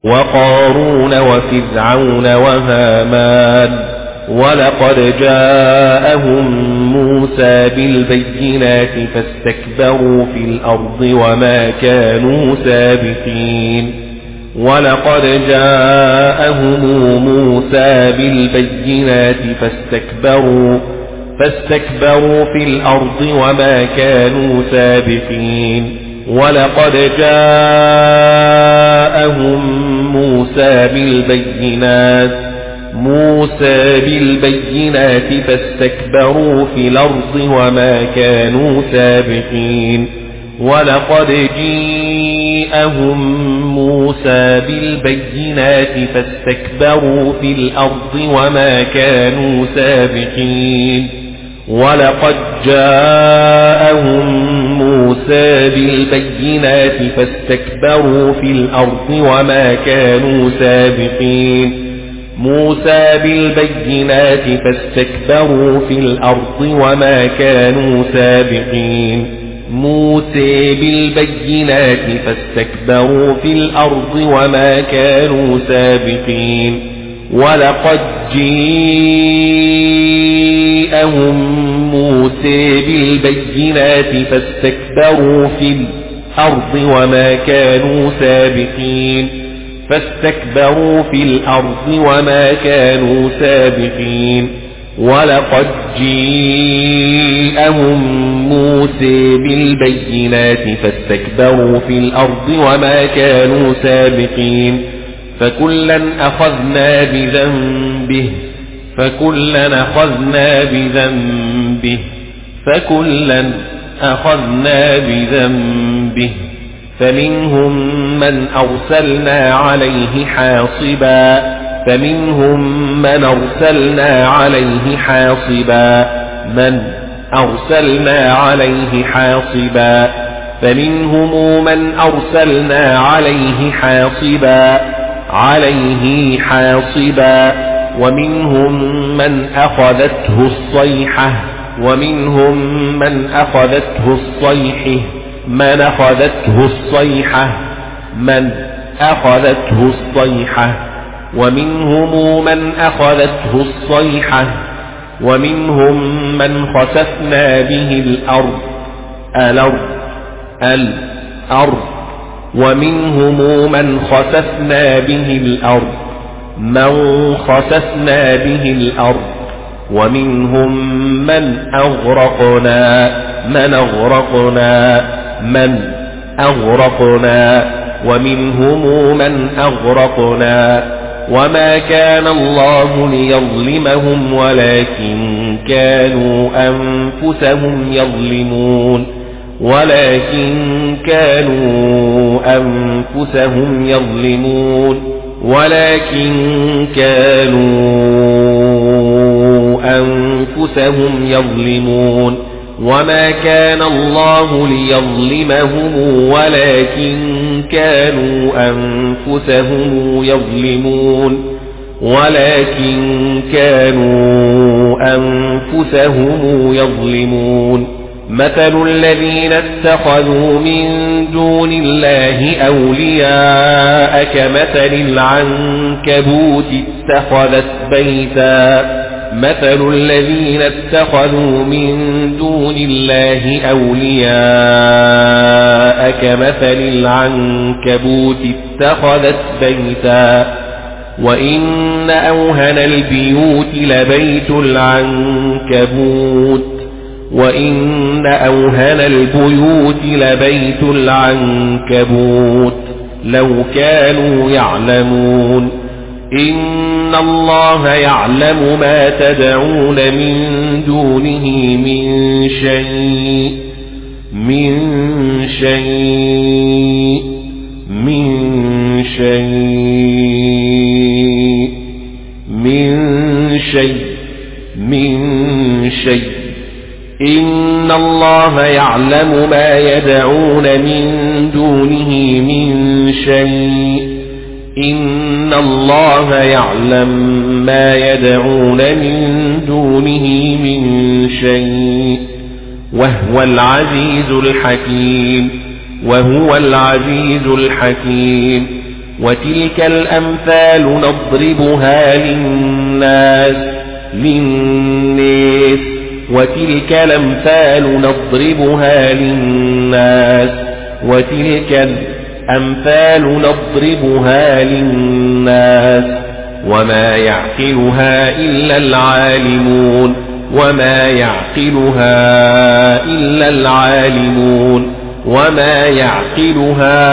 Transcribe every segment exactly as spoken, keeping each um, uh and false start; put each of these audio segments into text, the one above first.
وقارون وفرعون وهامان. ولقد جاءهم موسى بالبينات فاستكبروا في الأرض وما كانوا سابقين. ولقد جاءهم موسى بالبينات فاستكبروا فاستكبروا في الأرض وما كانوا سابقين. ولقد جاءهم موسى بالبينات موسى بالبينات فاستكبروا في الأرض وما كانوا سابقين. ولقد جاءهم موسى بالبينات فاستكبروا في الأرض وما كانوا سابقين. ولقد جاءهم موسى بالبينات فاستكبروا في الأرض وما كانوا سابقين. موسى بالبينات فاستكبروا في الأرض وما كانوا سابقين. موسى بالبينات فاستكبروا في الأرض وما كانوا سابقين. ولقد جاءهم موسى بالبينات فاستكبروا في الأرض وما كانوا سابقين. فاستكبروا في الأرض وما كانوا سابقين. ولقد جاءهم موسى بالبينات فاستكبروا في الأرض وما كانوا سابقين. فكلا أخذنا بذنبه فكلا أخذنا بذنبه فكلا أخذنا بذنبه فمنهم من أرسلنا عليه حاصبا فمنهم من أرسلنا عليه حاصبا من أرسلنا عليه حاصبا فمنهم من أرسلنا عليه حاصبا عليه حاصبا ومنهم من أخذته الصيحة ومنهم من أخذته الصيحة من أخذته الصيحة من أخذته الصيحة ومنهم من أخذته الصيحة ومنهم من خسفنا به الأرض الأرض الأرض ومنهم من خسفنا به الأرض من خسفنا به الأرض ومنهم من أغرقنا من أغرقنا من أغرقنا ومنهم من أغرقنا وما كان الله ليظلمهم ولكن كانوا أنفسهم يظلمون ولكن كانوا أنفسهم يظلمون ولكن كانوا أنفسهم يظلمون وما كان الله ليظلمهم ولكن كانوا أنفسهم يظلمون ولكن كانوا أنفسهم يظلمون مثل الذين اتخذوا من دون الله أولياء كمثل العنكبوت اتخذت بيتا مثل الذين اتخذوا من دون الله أولياء كمثل العنكبوت اتخذت بيتا وإن أوهن البيوت لبيت العنكبوت وإن أوهن البيوت لبيت العنكبوت لو كانوا يعلمون إن الله يعلم ما تدعون من دونه من شيء من شيء من شيء من شيء من شيء إن الله يعلم ما يدعون من دونه من شيء إن الله يعلم ما يدعون من دونه من شيء وهو العزيز الحكيم وهو العزيز الحكيم وتلك الأمثال نضربها للناس للناس وتلك الأمثال نضربها للناس وتلك الأمثال نضربها للناس وما يعقلها إلا العالمون وما يعقلها إلا العالمون وما يعقلها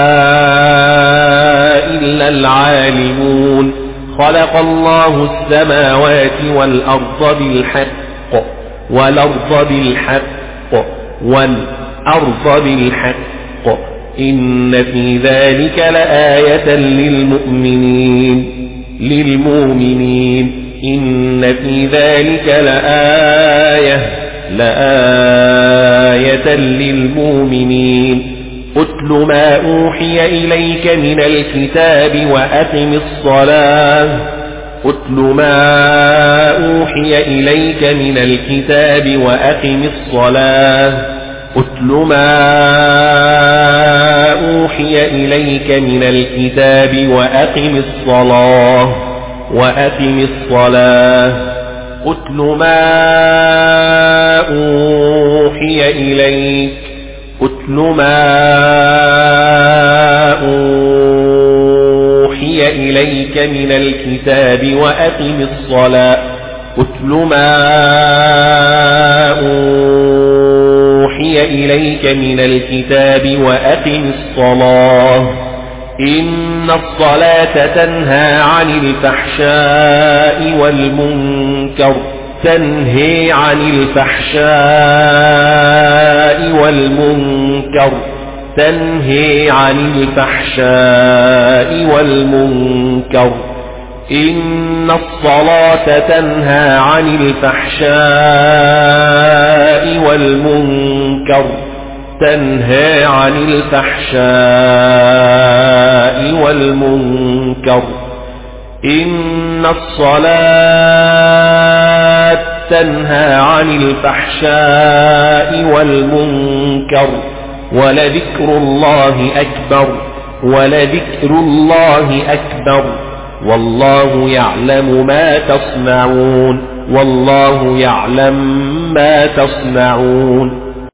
إلا العالمون خلق الله السماوات والأرض بالحق والأرض بالحق والأرض بالحق إن في ذلك لآية للمؤمنين للمؤمنين إن في ذلك لآية لآية للمؤمنين أتل ما أوحي إليك من الكتاب وأقم الصلاة أتل ما أوحي إليك من الكتاب وأقم الصلاة أتل ما أوحي إليك من الكتاب وأقم الصلاة وأقم الصلاة أتل ما أوحي إليك أتل ما أوحي إليك من الكتاب وأقم الصلاة أتل ما أوحي إليك من الكتاب وأقم الصلاة إن الصلاة تنهى عن الفحشاء والمنكر تنهي عن الفحشاء والمنكر تنهي عن الفحشاء والمنكر إن الصلاة تنهى عن الفحشاء والمنكر تنهى عن الفحشاء والمنكر إن الصلاة تنهى عن الفحشاء والمنكر ولذكر الله أكبر ولذكر الله أكبر والله يعلم ما تصنعون والله يعلم ما تصنعون